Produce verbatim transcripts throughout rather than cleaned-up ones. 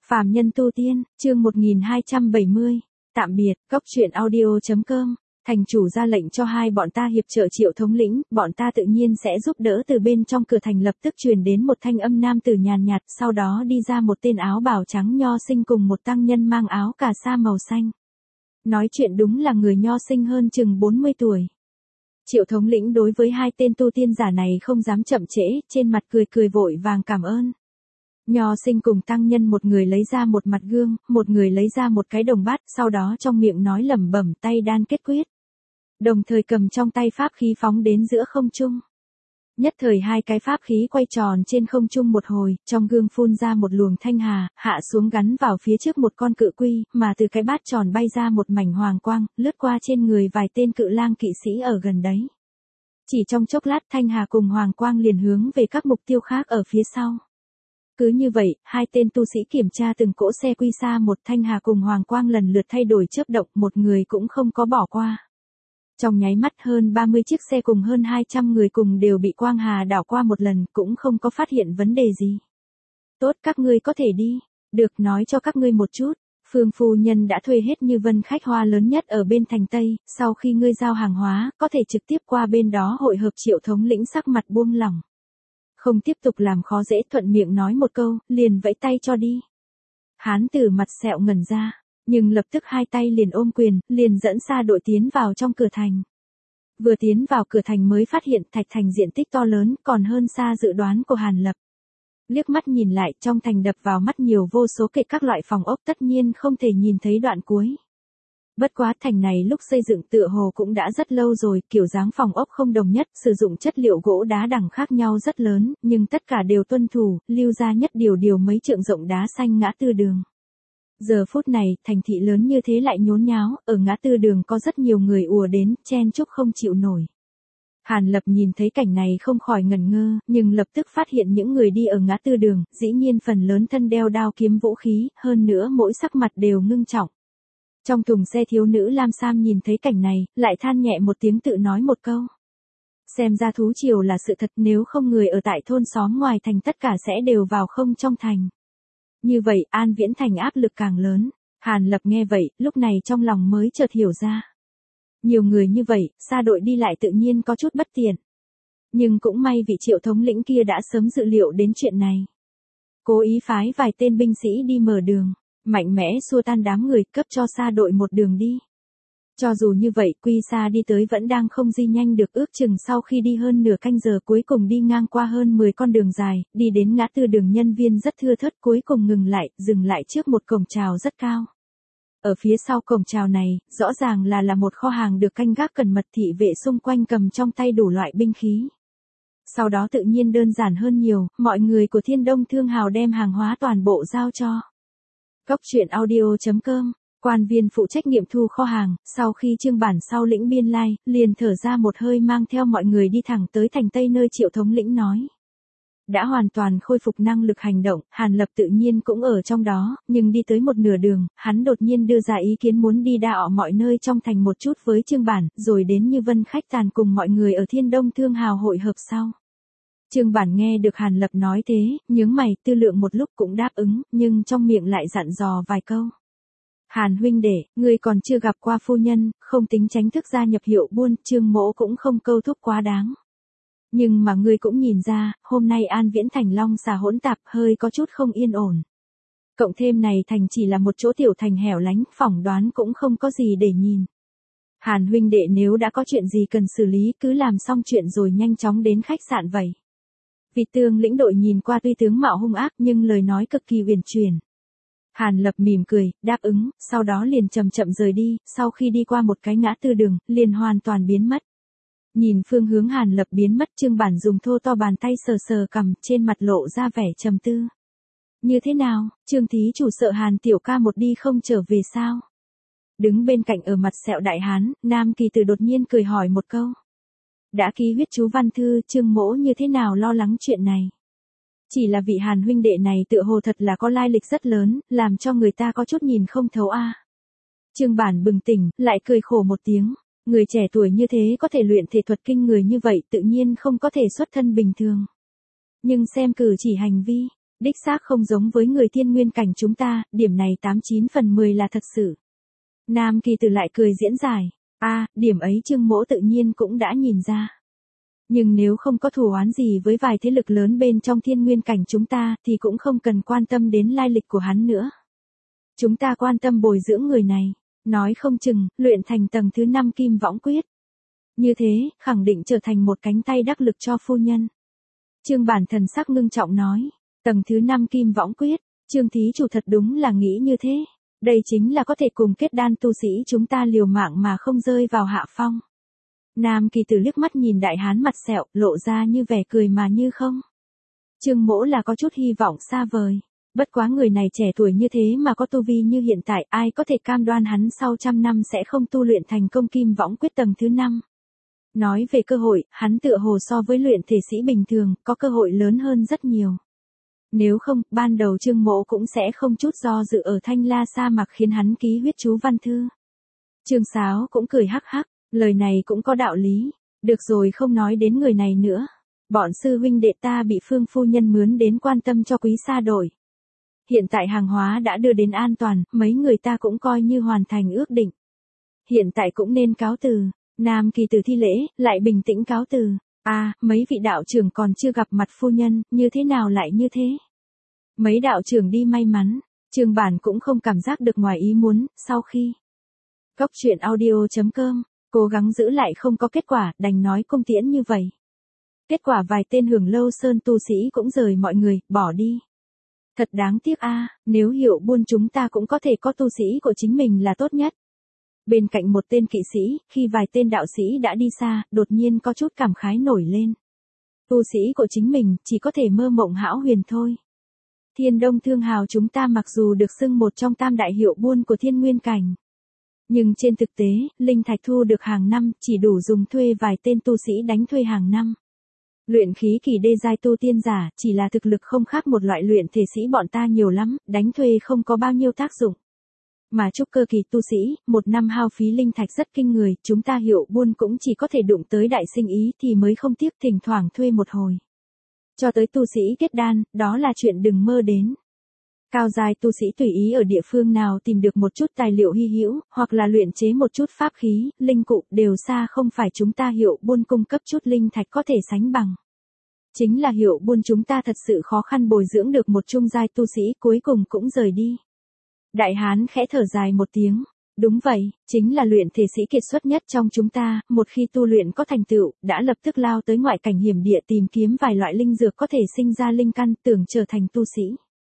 Phàm nhân tu tiên, chương một nghìn hai trăm bảy mươi. Tạm biệt, cốc truyện audio.com. Thành chủ ra lệnh cho hai bọn ta hiệp trợ Triệu thống lĩnh, bọn ta tự nhiên sẽ giúp đỡ. Từ bên trong cửa thành lập tức truyền đến một thanh âm nam tử nhàn nhạt, sau đó đi ra một tên áo bào trắng nho sinh cùng một tăng nhân mang áo cà sa màu xanh. Nói chuyện đúng là người nho sinh hơn chừng bốn mươi tuổi. Triệu thống lĩnh đối với hai tên tu tiên giả này không dám chậm trễ, trên mặt cười cười vội vàng cảm ơn. Nho sinh cùng tăng nhân một người lấy ra một mặt gương, một người lấy ra một cái đồng bát, sau đó trong miệng nói lẩm bẩm, tay đan kết quyết. Đồng thời cầm trong tay pháp khí phóng đến giữa không trung. Nhất thời hai cái pháp khí quay tròn trên không trung một hồi, trong gương phun ra một luồng thanh hà, hạ xuống gắn vào phía trước một con cự quy, mà từ cái bát tròn bay ra một mảnh hoàng quang, lướt qua trên người vài tên cự lang kỵ sĩ ở gần đấy. Chỉ trong chốc lát thanh hà cùng hoàng quang liền hướng về các mục tiêu khác ở phía sau. Cứ như vậy, hai tên tu sĩ kiểm tra từng cỗ xe quy xa một, thanh hà cùng hoàng quang lần lượt thay đổi chớp động, một người cũng không có bỏ qua. Trong nháy mắt hơn ba mươi chiếc xe cùng hơn hai trăm người cùng đều bị quang hà đảo qua một lần, cũng không có phát hiện vấn đề gì. Tốt, các ngươi có thể đi. Được, nói cho các ngươi một chút. Phương phu nhân đã thuê hết Như Vân khách hoa lớn nhất ở bên thành Tây, sau khi ngươi giao hàng hóa, có thể trực tiếp qua bên đó hội hợp. Triệu thống lĩnh sắc mặt buông lỏng. Không tiếp tục làm khó dễ, thuận miệng nói một câu, liền vẫy tay cho đi. Hán tử mặt sẹo ngẩn ra, nhưng lập tức hai tay liền ôm quyền, liền dẫn xa đội tiến vào trong cửa thành. Vừa tiến vào cửa thành mới phát hiện thạch thành diện tích to lớn, còn hơn xa dự đoán của Hàn Lập. Liếc mắt nhìn lại, trong thành đập vào mắt nhiều vô số kệ các loại phòng ốc, tất nhiên không thể nhìn thấy đoạn cuối. Bất quá thành này lúc xây dựng tựa hồ cũng đã rất lâu rồi, kiểu dáng phòng ốc không đồng nhất, sử dụng chất liệu gỗ đá đẳng khác nhau rất lớn, nhưng tất cả đều tuân thủ, lưu ra nhất điều điều mấy trượng rộng đá xanh ngã tư đường. Giờ phút này, thành thị lớn như thế lại nhốn nháo, ở ngã tư đường có rất nhiều người ùa đến, chen chúc không chịu nổi. Hàn Lập nhìn thấy cảnh này không khỏi ngẩn ngơ, nhưng lập tức phát hiện những người đi ở ngã tư đường, dĩ nhiên phần lớn thân đeo đao kiếm vũ khí, hơn nữa mỗi sắc mặt đều ngưng trọng. Trong thùng xe thiếu nữ lam sam nhìn thấy cảnh này, lại than nhẹ một tiếng tự nói một câu. Xem ra thú triều là sự thật, nếu không người ở tại thôn xóm ngoài thành tất cả sẽ đều vào không trong thành. Như vậy, An Viễn thành áp lực càng lớn. Hàn Lập nghe vậy, lúc này trong lòng mới chợt hiểu ra. Nhiều người như vậy, xa đội đi lại tự nhiên có chút bất tiện. Nhưng cũng may vị Triệu thống lĩnh kia đã sớm dự liệu đến chuyện này. Cố ý phái vài tên binh sĩ đi mở đường, mạnh mẽ xua tan đám người, cấp cho xa đội một đường đi. Cho dù như vậy, quy xa đi tới vẫn đang không di nhanh được, ước chừng sau khi đi hơn nửa canh giờ cuối cùng đi ngang qua hơn mười con đường dài, đi đến ngã tư đường nhân viên rất thưa thớt, cuối cùng ngừng lại, dừng lại trước một cổng chào rất cao. Ở phía sau cổng chào này, rõ ràng là là một kho hàng được canh gác cẩn mật, thị vệ xung quanh cầm trong tay đủ loại binh khí. Sau đó tự nhiên đơn giản hơn nhiều, mọi người của Thiên Đông Thương Hào đem hàng hóa toàn bộ giao cho. Cốc truyện audio.com. Quan viên phụ trách nghiệm thu kho hàng, sau khi Trương Bản sau lĩnh biên lai, liền thở ra một hơi mang theo mọi người đi thẳng tới thành Tây nơi Triệu thống lĩnh nói. Đã hoàn toàn khôi phục năng lực hành động, Hàn Lập tự nhiên cũng ở trong đó, nhưng đi tới một nửa đường, hắn đột nhiên đưa ra ý kiến muốn đi đạo mọi nơi trong thành một chút với Trương Bản, rồi đến Như Vân khách tàn cùng mọi người ở Thiên Đông Thương Hào hội hợp sau. Trương Bản nghe được Hàn Lập nói thế, nhướng mày, tư lượng một lúc cũng đáp ứng, nhưng trong miệng lại dặn dò vài câu. Hàn huynh đệ, ngươi còn chưa gặp qua phu nhân, không tính tránh thức gia nhập hiệu buôn, Trương mỗ cũng không câu thúc quá đáng. Nhưng mà ngươi cũng nhìn ra, hôm nay An Viễn thành long xà hỗn tạp, hơi có chút không yên ổn. Cộng thêm này thành chỉ là một chỗ tiểu thành hẻo lánh, phỏng đoán cũng không có gì để nhìn. Hàn huynh đệ nếu đã có chuyện gì cần xử lý, cứ làm xong chuyện rồi nhanh chóng đến khách sạn vậy. Vị tướng lĩnh đội nhìn qua tuy tướng mạo hung ác nhưng lời nói cực kỳ uyển chuyển. Hàn Lập mỉm cười, đáp ứng, sau đó liền chậm chậm rời đi, sau khi đi qua một cái ngã tư đường, liền hoàn toàn biến mất. Nhìn phương hướng Hàn Lập biến mất, Trương Bản dùng thô to bàn tay sờ sờ cằm, trên mặt lộ ra vẻ trầm tư. Như thế nào, Trương thí chủ sợ Hàn tiểu ca một đi không trở về sao? Đứng bên cạnh ở mặt sẹo đại hán, Nam Kỳ Tử đột nhiên cười hỏi một câu. Đã ký huyết chú văn thư, Trương mỗ như thế nào lo lắng chuyện này? Chỉ là vị Hàn huynh đệ này tựa hồ thật là có lai lịch rất lớn, làm cho người ta có chút nhìn không thấu a. À. Trương Bản bừng tỉnh, lại cười khổ một tiếng. Người trẻ tuổi như thế có thể luyện thể thuật kinh người như vậy, tự nhiên không có thể xuất thân bình thường. Nhưng xem cử chỉ hành vi, Đích xác không giống với người thiên nguyên cảnh chúng ta, điểm này tám chín phần mười là thật sự. Nam Kỳ Tử lại cười diễn giải. A, à, điểm ấy Trương Mỗ tự nhiên cũng đã nhìn ra. Nhưng nếu không có thù oán gì với vài thế lực lớn bên trong thiên nguyên cảnh chúng ta thì cũng không cần quan tâm đến lai lịch của hắn nữa. Chúng ta quan tâm bồi dưỡng người này, nói không chừng, luyện thành tầng thứ năm kim võng quyết. Như thế, khẳng định trở thành một cánh tay đắc lực cho phu nhân. Trương Bản thần sắc ngưng trọng nói, tầng thứ năm kim võng quyết, Trương thí chủ thật đúng là nghĩ như thế. Đây chính là có thể cùng kết đan tu sĩ chúng ta liều mạng mà không rơi vào hạ phong. Nam Kỳ Tử liếc mắt nhìn đại hán mặt sẹo, lộ ra như vẻ cười mà như không. Trương Mỗ là có chút hy vọng xa vời. Bất quá người này trẻ tuổi như thế mà có tu vi như hiện tại, ai có thể cam đoan hắn sau trăm năm sẽ không tu luyện thành công kim võng quyết tầng thứ năm. Nói về cơ hội, hắn tựa hồ so với luyện thể sĩ bình thường, có cơ hội lớn hơn rất nhiều. Nếu không, ban đầu Trương Mỗ cũng sẽ không chút do dự ở Thanh La sa mạc khiến hắn ký huyết chú văn thư. Trương Sáo cũng cười hắc hắc, lời này cũng có đạo lý. Được rồi, không nói đến người này nữa. Bọn sư huynh đệ ta bị Phương phu nhân mướn đến quan tâm cho Quý Sa đổi. Hiện tại hàng hóa đã đưa đến an toàn, mấy người ta cũng coi như hoàn thành ước định. Hiện tại cũng nên cáo từ. Nam Kỳ Tử thi lễ, lại bình tĩnh cáo từ. À, mấy vị đạo trưởng còn chưa gặp mặt phu nhân, như thế nào lại như thế? Mấy đạo trưởng đi may mắn, Trương Bản cũng không cảm giác được ngoài ý muốn, sau khi Cốc truyện audio chấm com, cố gắng giữ lại không có kết quả, đành nói cung tiễn như vậy. Kết quả vài tên Hưởng Lâu Sơn tu sĩ cũng rời mọi người, bỏ đi. Thật đáng tiếc a, à, nếu Hiệu Buôn chúng ta cũng có thể có tu sĩ của chính mình là tốt nhất. Bên cạnh một tên kỵ sĩ, khi vài tên đạo sĩ đã đi xa, đột nhiên có chút cảm khái nổi lên. Tu sĩ của chính mình, chỉ có thể mơ mộng hão huyền thôi. Thiên Đông Thương Hào chúng ta mặc dù được xưng một trong tam đại hiệu buôn của thiên nguyên cảnh. Nhưng trên thực tế, linh thạch thu được hàng năm, chỉ đủ dùng thuê vài tên tu sĩ đánh thuê hàng năm. Luyện khí kỳ đê giai tu tiên giả, chỉ là thực lực không khác một loại luyện thể sĩ bọn ta nhiều lắm, đánh thuê không có bao nhiêu tác dụng. Mà trúc cơ kỳ tu sĩ, một năm hao phí linh thạch rất kinh người, chúng ta Hiệu Buôn cũng chỉ có thể đụng tới đại sinh ý thì mới không tiếc thỉnh thoảng thuê một hồi. Cho tới tu sĩ kết đan, đó là chuyện đừng mơ đến. Cao giai tu sĩ tùy ý ở địa phương nào tìm được một chút tài liệu hy hữu, hoặc là luyện chế một chút pháp khí, linh cụ, đều xa không phải chúng ta Hiệu Buôn cung cấp chút linh thạch có thể sánh bằng. Chính là Hiệu Buôn chúng ta thật sự khó khăn bồi dưỡng được một trung giai tu sĩ, cuối cùng cũng rời đi. Đại hán khẽ thở dài một tiếng. Đúng vậy, chính là luyện thể sĩ kiệt xuất nhất trong chúng ta, một khi tu luyện có thành tựu, đã lập tức lao tới ngoại cảnh hiểm địa tìm kiếm vài loại linh dược có thể sinh ra linh căn, tưởng trở thành tu sĩ.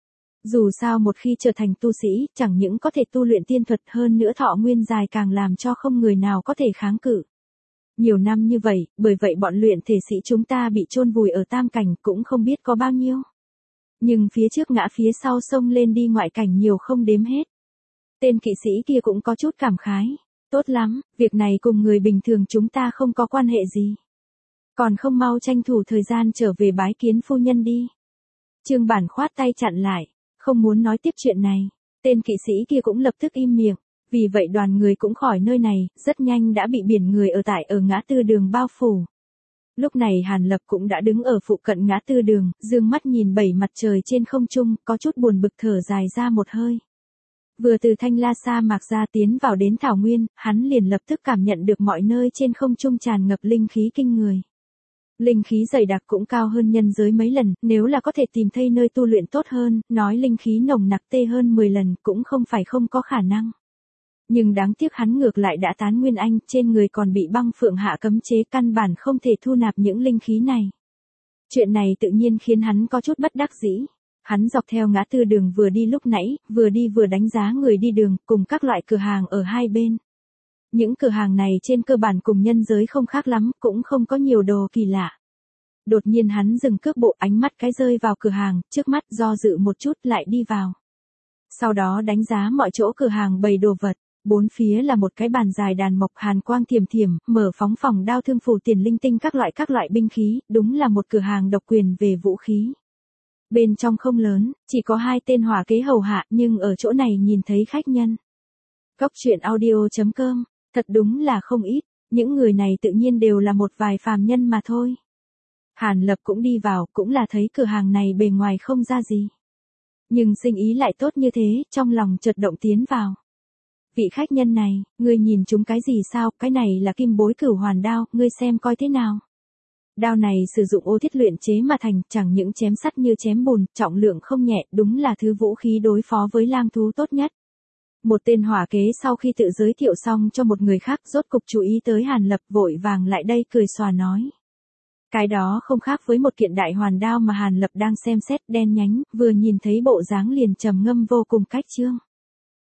Dù sao một khi trở thành tu sĩ, chẳng những có thể tu luyện tiên thuật, hơn nữa thọ nguyên dài càng làm cho không người nào có thể kháng cự. Nhiều năm như vậy, bởi vậy bọn luyện thể sĩ chúng ta bị chôn vùi ở tam cảnh cũng không biết có bao nhiêu. Nhưng phía trước ngã phía sau sông lên đi ngoại cảnh nhiều không đếm hết. Tên kỵ sĩ kia cũng có chút cảm khái. Tốt lắm, việc này cùng người bình thường chúng ta không có quan hệ gì. Còn không mau tranh thủ thời gian trở về bái kiến phu nhân đi. Trương Bản khoát tay chặn lại, không muốn nói tiếp chuyện này. Tên kỵ sĩ kia cũng lập tức im miệng. Vì vậy đoàn người cũng khỏi nơi này, rất nhanh đã bị biển người ở tại ở ngã tư đường bao phủ. Lúc này Hàn Lập cũng đã đứng ở phụ cận ngã tư đường, dương mắt nhìn bảy mặt trời trên không trung, có chút buồn bực thở dài ra một hơi. Vừa từ Thanh La sa mạc ra tiến vào đến Thảo Nguyên, hắn liền lập tức cảm nhận được mọi nơi trên không trung tràn ngập linh khí kinh người. Linh khí dày đặc cũng cao hơn nhân giới mấy lần, nếu là có thể tìm thấy nơi tu luyện tốt hơn, nói linh khí nồng nặc tê hơn mười lần cũng không phải không có khả năng. Nhưng đáng tiếc hắn ngược lại đã tán nguyên anh, trên người còn bị băng phượng hạ cấm chế, căn bản không thể thu nạp những linh khí này. Chuyện này tự nhiên khiến hắn có chút bất đắc dĩ. Hắn dọc theo ngã tư đường vừa đi lúc nãy, vừa đi vừa đánh giá người đi đường, cùng các loại cửa hàng ở hai bên. Những cửa hàng này trên cơ bản cùng nhân giới không khác lắm, cũng không có nhiều đồ kỳ lạ. Đột nhiên hắn dừng cước bộ, ánh mắt cái rơi vào cửa hàng, trước mắt do dự một chút lại đi vào. Sau đó đánh giá mọi chỗ cửa hàng bày đồ vật. Bốn phía là một cái bàn dài đàn mộc, hàn quang thiểm thiểm, mở phóng phòng đao thương phù tiền linh tinh các loại các loại binh khí, đúng là một cửa hàng độc quyền về vũ khí. Bên trong không lớn, chỉ có hai tên hỏa kế hầu hạ, nhưng ở chỗ này nhìn thấy khách nhân. Cốc truyện audio chấm com, thật đúng là không ít, những người này tự nhiên đều là một vài phàm nhân mà thôi. Hàn Lập cũng đi vào, cũng là thấy cửa hàng này bề ngoài không ra gì. Nhưng sinh ý lại tốt như thế, trong lòng chợt động tiến vào. Vị khách nhân này, ngươi nhìn chúng cái gì sao, cái này là kim bối cửu hoàn đao, ngươi xem coi thế nào. Đao này sử dụng ô thiết luyện chế mà thành, chẳng những chém sắt như chém bùn, trọng lượng không nhẹ, đúng là thứ vũ khí đối phó với lang thú tốt nhất. Một tên hỏa kế sau khi tự giới thiệu xong cho một người khác, rốt cục chú ý tới Hàn Lập, vội vàng lại đây cười xòa nói. Cái đó không khác với một kiện đại hoàn đao mà Hàn Lập đang xem xét, đen nhánh, vừa nhìn thấy bộ dáng liền trầm ngâm vô cùng cách chương.